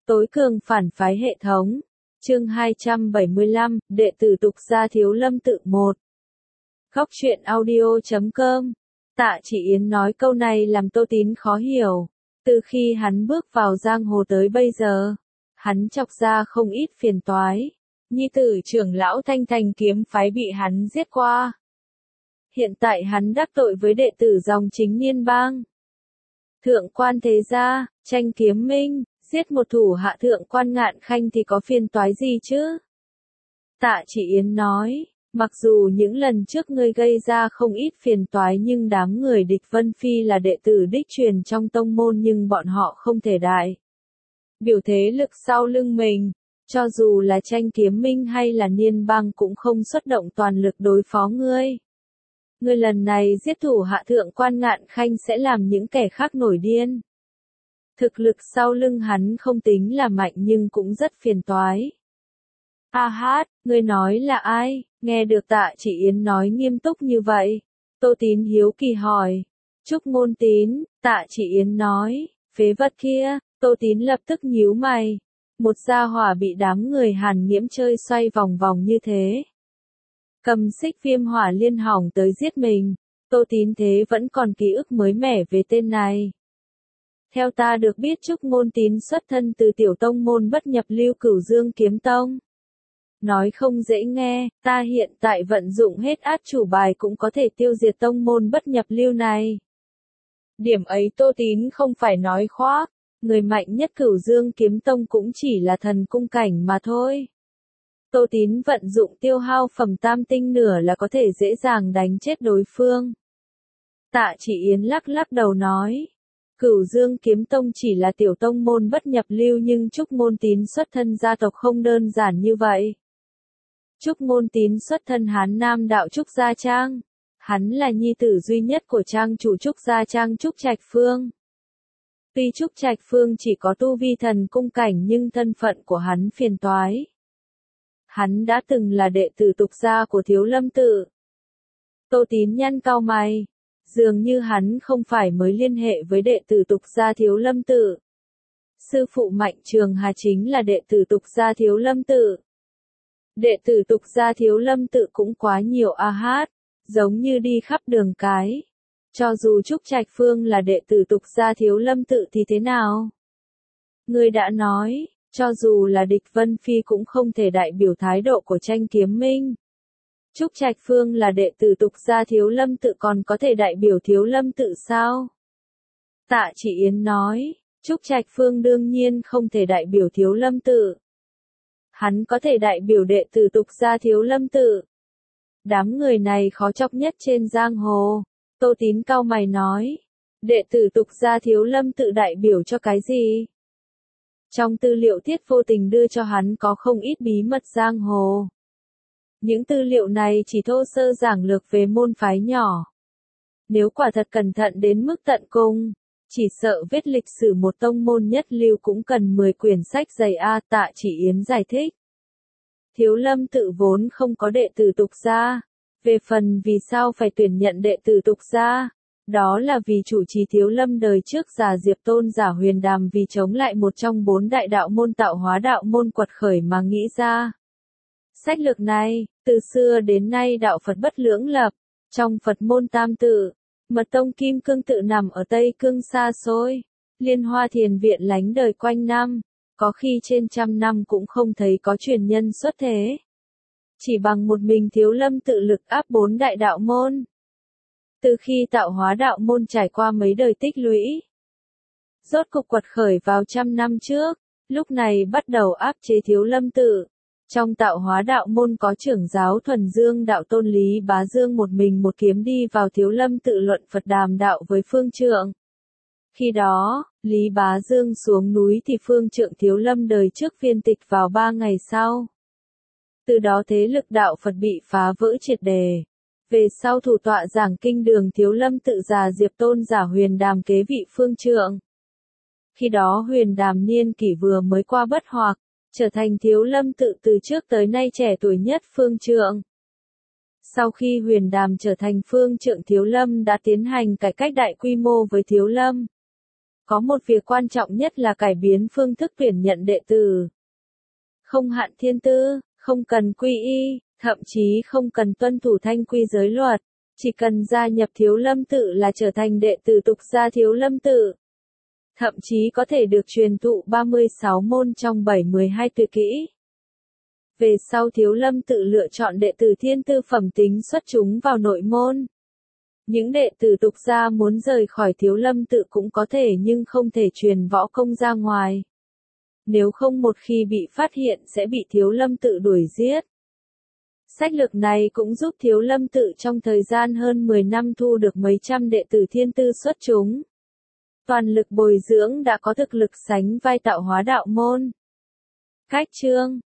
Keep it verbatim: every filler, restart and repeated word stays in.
Tối cường phản phái hệ thống. Chương hai trăm bảy mươi lăm, đệ tử tục gia Thiếu Lâm tự một. Góc truyện audio chấm com. Tạ Chỉ Yến nói câu này làm Tô Tín khó hiểu. Từ khi hắn bước vào giang hồ tới bây giờ, hắn chọc ra không ít phiền toái. Nhi tử trưởng lão Thanh Thành kiếm phái bị hắn giết qua. Hiện tại hắn đắc tội với đệ tử dòng chính Niên Bang. Thượng quan thế gia, tranh kiếm minh, giết một thủ hạ thượng quan Ngạn Khanh thì có phiền toái gì chứ? Tạ Chỉ Yến nói, mặc dù những lần trước ngươi gây ra không ít phiền toái nhưng đám người địch Vân Phi là đệ tử đích truyền trong tông môn nhưng bọn họ không thể đại biểu thế lực sau lưng mình, cho dù là tranh kiếm minh hay là Niên Bang cũng không xuất động toàn lực đối phó ngươi. Ngươi lần này giết thủ hạ thượng quan Ngạn Khanh sẽ làm những kẻ khác nổi điên. Thực lực sau lưng hắn không tính là mạnh nhưng cũng rất phiền toái. A hát, ngươi nói là ai? Nghe được Tạ Chỉ Yến nói nghiêm túc như vậy. Tô Tín hiếu kỳ hỏi. Trúc Ngôn Tín, Tạ Chỉ Yến nói, phế vật kia. Tô Tín lập tức nhíu mày. Một gia hỏa bị đám người Hàn Nghiễm chơi xoay vòng vòng như thế. Cầm xích viêm hỏa liên hỏng tới giết mình. Tô Tín thế vẫn còn ký ức mới mẻ về tên này. Theo ta được biết Trúc Ngôn Tín xuất thân từ tiểu tông môn bất nhập lưu Cửu Dương Kiếm Tông. Nói không dễ nghe, ta hiện tại vận dụng hết át chủ bài cũng có thể tiêu diệt tông môn bất nhập lưu này. Điểm ấy Tô Tín không phải nói khoác, người mạnh nhất Cửu Dương Kiếm Tông cũng chỉ là thần cung cảnh mà thôi. Tô Tín vận dụng tiêu hao phẩm tam tinh nửa là có thể dễ dàng đánh chết đối phương. Tạ Chỉ Yến lắc lắc đầu nói. Cửu Dương Kiếm Tông chỉ là tiểu tông môn bất nhập lưu nhưng Trúc Ngôn Tín xuất thân gia tộc không đơn giản như vậy. Trúc Ngôn Tín xuất thân Hán Nam đạo Trúc Gia Trang. Hắn là nhi tử duy nhất của trang chủ Trúc Gia Trang Trúc Trạch Phương. Tuy Trúc Trạch Phương chỉ có tu vi thần cung cảnh nhưng thân phận của hắn phiền toái. Hắn đã từng là đệ tử tục gia của Thiếu Lâm tự. Tô Tín nhăn cau mày. Dường như hắn không phải mới liên hệ với đệ tử tục gia Thiếu Lâm tự. Sư phụ Mạnh Trường Hà chính là đệ tử tục gia Thiếu Lâm tự. Đệ tử tục gia Thiếu Lâm tự cũng quá nhiều a hát, giống như đi khắp đường cái. Cho dù Trúc Trạch Phương là đệ tử tục gia Thiếu Lâm tự thì thế nào? Ngươi đã nói, cho dù là địch Vân Phi cũng không thể đại biểu thái độ của tranh kiếm minh. Trúc Trạch Phương là đệ tử tục gia Thiếu Lâm tự còn có thể đại biểu Thiếu Lâm tự sao? Tạ Chỉ Yến nói, Trúc Trạch Phương đương nhiên không thể đại biểu Thiếu Lâm tự. Hắn có thể đại biểu đệ tử tục gia Thiếu Lâm tự. Đám người này khó chọc nhất trên giang hồ. Tô Tín cau mày nói, đệ tử tục gia Thiếu Lâm tự đại biểu cho cái gì? Trong tư liệu Tiết Vô Tình đưa cho hắn có không ít bí mật giang hồ. Những tư liệu này chỉ thô sơ giảng lược về môn phái nhỏ. Nếu quả thật cẩn thận đến mức tận cùng, chỉ sợ viết lịch sử một tông môn nhất lưu cũng cần mười quyển sách dày a. Tạ Chỉ Yến giải thích. Thiếu Lâm tự vốn không có đệ tử tục gia. Về phần vì sao phải tuyển nhận đệ tử tục gia, đó là vì chủ trì Thiếu Lâm đời trước Già Diệp Tôn Giả Huyền Đàm vì chống lại một trong bốn đại đạo môn tạo hóa đạo môn quật khởi mà nghĩ ra. Sách lược này, từ xưa đến nay đạo Phật bất lưỡng lập, trong Phật môn tam tự, mật tông Kim Cương tự nằm ở Tây Cương xa xôi, Liên Hoa Thiền Viện lánh đời quanh năm, có khi trên trăm năm cũng không thấy có truyền nhân xuất thế. Chỉ bằng một mình Thiếu Lâm tự lực áp bốn đại đạo môn. Từ khi tạo hóa đạo môn trải qua mấy đời tích lũy, rốt cục quật khởi vào trăm năm trước, lúc này bắt đầu áp chế Thiếu Lâm tự. Trong tạo hóa đạo môn có trưởng giáo Thuần Dương đạo tôn Lý Bá Dương một mình một kiếm đi vào Thiếu Lâm tự luận Phật đàm đạo với Phương Trượng. Khi đó, Lý Bá Dương xuống núi thì Phương Trượng Thiếu Lâm đời trước phiên tịch vào ba ngày sau. Từ đó thế lực đạo Phật bị phá vỡ triệt đề. Về sau thủ tọa giảng kinh đường Thiếu Lâm tự Già Diệp Tôn Giả Huyền Đàm kế vị Phương Trượng. Khi đó Huyền Đàm niên kỷ vừa mới qua bất hoặc, trở thành Thiếu Lâm tự từ trước tới nay trẻ tuổi nhất Phương Trượng. Sau khi Huyền Đàm trở thành Phương Trượng Thiếu Lâm đã tiến hành cải cách đại quy mô với Thiếu Lâm. Có một việc quan trọng nhất là cải biến phương thức tuyển nhận đệ tử. Không hạn thiên tư, không cần quy y, thậm chí không cần tuân thủ thanh quy giới luật. Chỉ cần gia nhập Thiếu Lâm Tự là trở thành đệ tử tục gia Thiếu Lâm Tự. Thậm chí có thể được truyền thụ ba mươi sáu môn trong bảy mươi hai tuyệt kỹ. Về sau Thiếu Lâm Tự lựa chọn đệ tử thiên tư phẩm tính xuất chúng vào nội môn. Những đệ tử tục gia muốn rời khỏi Thiếu Lâm Tự cũng có thể nhưng không thể truyền võ công ra ngoài. Nếu không một khi bị phát hiện sẽ bị Thiếu Lâm Tự đuổi giết. Sách lược này cũng giúp Thiếu Lâm Tự trong thời gian hơn mười năm thu được mấy trăm đệ tử thiên tư xuất chúng. Toàn lực bồi dưỡng đã có thực lực sánh vai tạo hóa đạo môn. Cách chương